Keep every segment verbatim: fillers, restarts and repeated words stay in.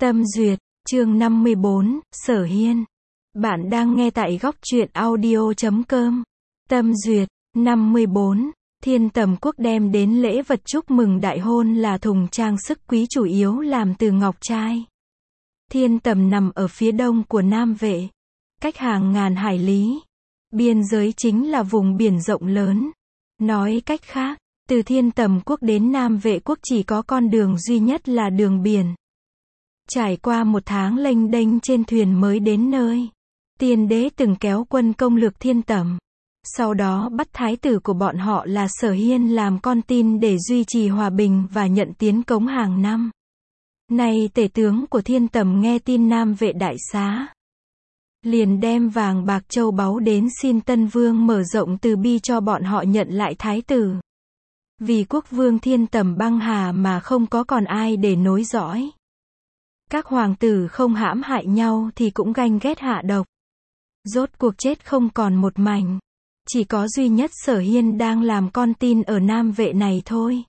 Tâm duyệt, chương năm mươi bốn, Sở Hiên. Bạn đang nghe tại góc truyện audio chấm com. Tâm duyệt, năm mươi bốn. Thiên Tầm Quốc đem đến lễ vật chúc mừng đại hôn là thùng trang sức quý chủ yếu làm từ ngọc trai. Thiên Tầm nằm ở phía đông của Nam Vệ, cách hàng ngàn hải lý. Biên giới chính là vùng biển rộng lớn. Nói cách khác, từ Thiên Tầm Quốc đến Nam Vệ Quốc chỉ có con đường duy nhất là đường biển. Trải qua một tháng lênh đênh trên thuyền mới đến nơi. Tiên đế từng kéo quân công lược Thiên Tầm. Sau đó bắt thái tử của bọn họ là Sở Hiên làm con tin để duy trì hòa bình và nhận tiến cống hàng năm. Nay tể tướng của Thiên Tầm nghe tin Nam Vệ đại xá, liền đem vàng bạc châu báu đến xin Tân Vương mở rộng từ bi cho bọn họ nhận lại thái tử. Vì quốc vương Thiên Tầm băng hà mà không có còn ai để nối dõi. Các hoàng tử không hãm hại nhau thì cũng ganh ghét hạ độc. Rốt cuộc chết không còn một mảnh. Chỉ có duy nhất Sở Hiên đang làm con tin ở Nam Vệ này thôi.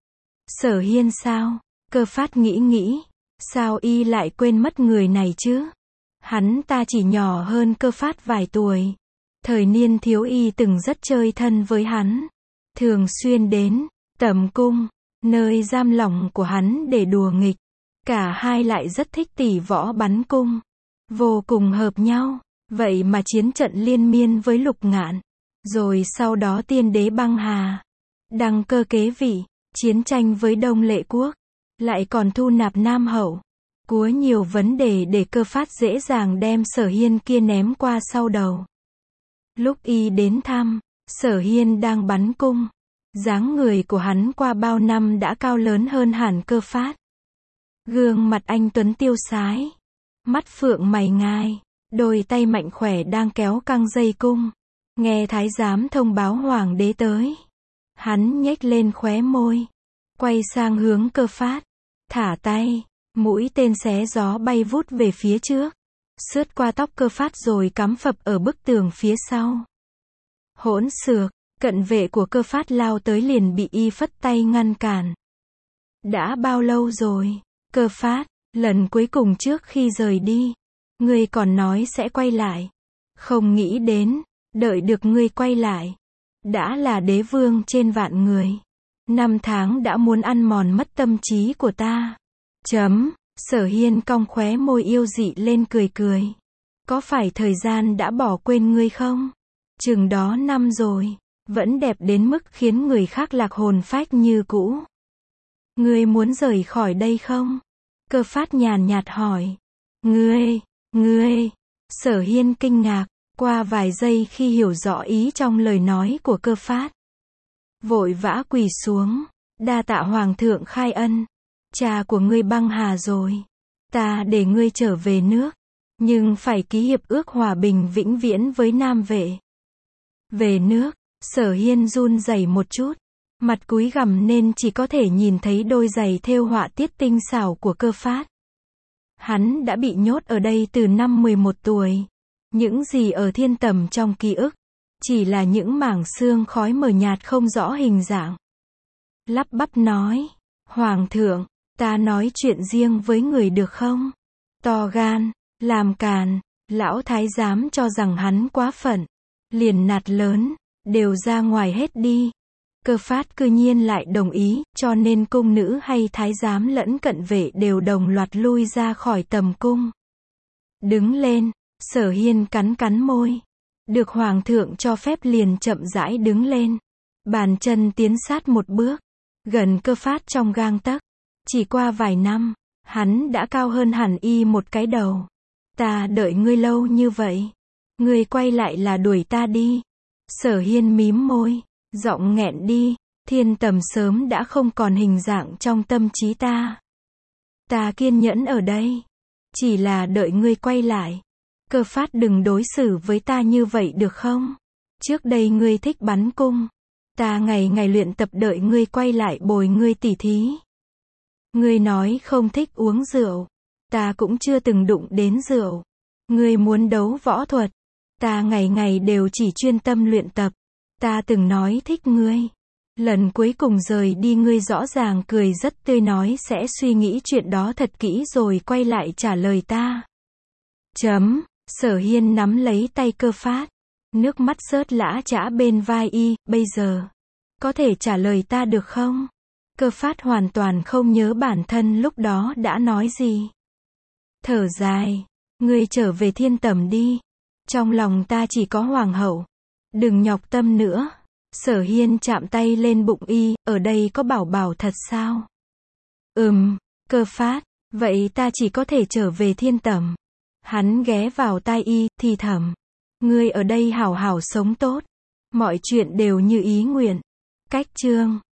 Sở Hiên sao? Cơ Phát nghĩ nghĩ. Sao y lại quên mất người này chứ? Hắn ta chỉ nhỏ hơn Cơ Phát vài tuổi. Thời niên thiếu y từng rất chơi thân với hắn. Thường xuyên đến Tầm Cung, nơi giam lỏng của hắn để đùa nghịch. Cả hai lại rất thích tỷ võ bắn cung. Vô cùng hợp nhau. Vậy mà chiến trận liên miên với Lục Ngạn. Rồi sau đó tiên đế băng hà. Đăng cơ kế vị. Chiến tranh với Đông Lệ Quốc. Lại còn thu nạp Nam Hậu. Cúa nhiều vấn đề để Cơ Phát dễ dàng đem Sở Hiên kia ném qua sau đầu. Lúc y đến thăm, Sở Hiên đang bắn cung. Dáng người của hắn qua bao năm đã cao lớn hơn hẳn Cơ Phát. Gương mặt anh tuấn tiêu sái. Mắt phượng mày ngai. Đôi tay mạnh khỏe đang kéo căng dây cung. Nghe thái giám thông báo hoàng đế tới. Hắn nhếch lên khóe môi. Quay sang hướng Cơ Phát. Thả tay. Mũi tên xé gió bay vút về phía trước. Sướt qua tóc Cơ Phát rồi cắm phập ở bức tường phía sau. Hỗn xược. Cận vệ của Cơ Phát lao tới liền bị y phất tay ngăn cản. Đã bao lâu rồi? Cơ Phát, lần cuối cùng trước khi rời đi. Ngươi còn nói sẽ quay lại. Không nghĩ đến, đợi được ngươi quay lại. Đã là đế vương trên vạn người. Năm tháng đã muốn ăn mòn mất tâm trí của ta. Chấm, Sở Hiên cong khóe môi yêu dị lên cười cười. Có phải thời gian đã bỏ quên ngươi không? Chừng đó năm rồi. Vẫn đẹp đến mức khiến người khác lạc hồn phách như cũ. Ngươi muốn rời khỏi đây không? Cơ Phát nhàn nhạt hỏi. Ngươi, ngươi. Sở Hiên kinh ngạc, qua vài giây khi hiểu rõ ý trong lời nói của Cơ Phát. Vội vã quỳ xuống, đa tạ hoàng thượng khai ân. Cha của ngươi băng hà rồi. Ta để ngươi trở về nước, nhưng phải ký hiệp ước hòa bình vĩnh viễn với Nam Vệ. Về nước, Sở Hiên run rẩy một chút. Mặt cúi gằm nên chỉ có thể nhìn thấy đôi giày thêu họa tiết tinh xảo của Cơ Phát. Hắn đã bị nhốt ở đây từ năm mười một tuổi. Những gì ở Thiên Tầm trong ký ức, chỉ là những mảng xương khói mờ nhạt không rõ hình dạng. Lắp bắp nói, Hoàng thượng, ta nói chuyện riêng với người được không? To gan, làm càn, lão thái giám cho rằng hắn quá phận. Liền nạt lớn, đều ra ngoài hết đi. Cơ Phát cư nhiên lại đồng ý, cho nên cung nữ hay thái giám lẫn cận vệ đều đồng loạt lui ra khỏi tầm cung. Đứng lên, Sở Hiên cắn cắn môi. Được hoàng thượng cho phép liền chậm rãi đứng lên. Bàn chân tiến sát một bước, gần Cơ Phát trong gang tấc. Chỉ qua vài năm, hắn đã cao hơn hẳn y một cái đầu. Ta đợi ngươi lâu như vậy. Ngươi quay lại là đuổi ta đi. Sở Hiên mím môi. Giọng nghẹn đi, Thiên Tầm sớm đã không còn hình dạng trong tâm trí ta. Ta kiên nhẫn ở đây. Chỉ là đợi ngươi quay lại. Cơ Phát đừng đối xử với ta như vậy được không? Trước đây ngươi thích bắn cung. Ta ngày ngày luyện tập đợi ngươi quay lại bồi ngươi tỉ thí. Ngươi nói không thích uống rượu. Ta cũng chưa từng đụng đến rượu. Ngươi muốn đấu võ thuật. Ta ngày ngày đều chỉ chuyên tâm luyện tập. Ta từng nói thích ngươi. Lần cuối cùng rời đi ngươi rõ ràng cười rất tươi nói sẽ suy nghĩ chuyện đó thật kỹ rồi quay lại trả lời ta. Chấm, Sở Hiên nắm lấy tay Cơ Phát. Nước mắt rớt lã chã bên vai y, bây giờ. Có thể trả lời ta được không? Cơ Phát hoàn toàn không nhớ bản thân lúc đó đã nói gì. Thở dài. Ngươi trở về thiên tẩm đi. Trong lòng ta chỉ có hoàng hậu. Đừng nhọc tâm nữa. Sở Hiên chạm tay lên bụng y, ở đây có bảo bảo thật sao? Ừm, Cơ Phát, vậy ta chỉ có thể trở về thiên tẩm. Hắn ghé vào tai y, thì thầm. Ngươi ở đây hảo hảo sống tốt. Mọi chuyện đều như ý nguyện. Cách chương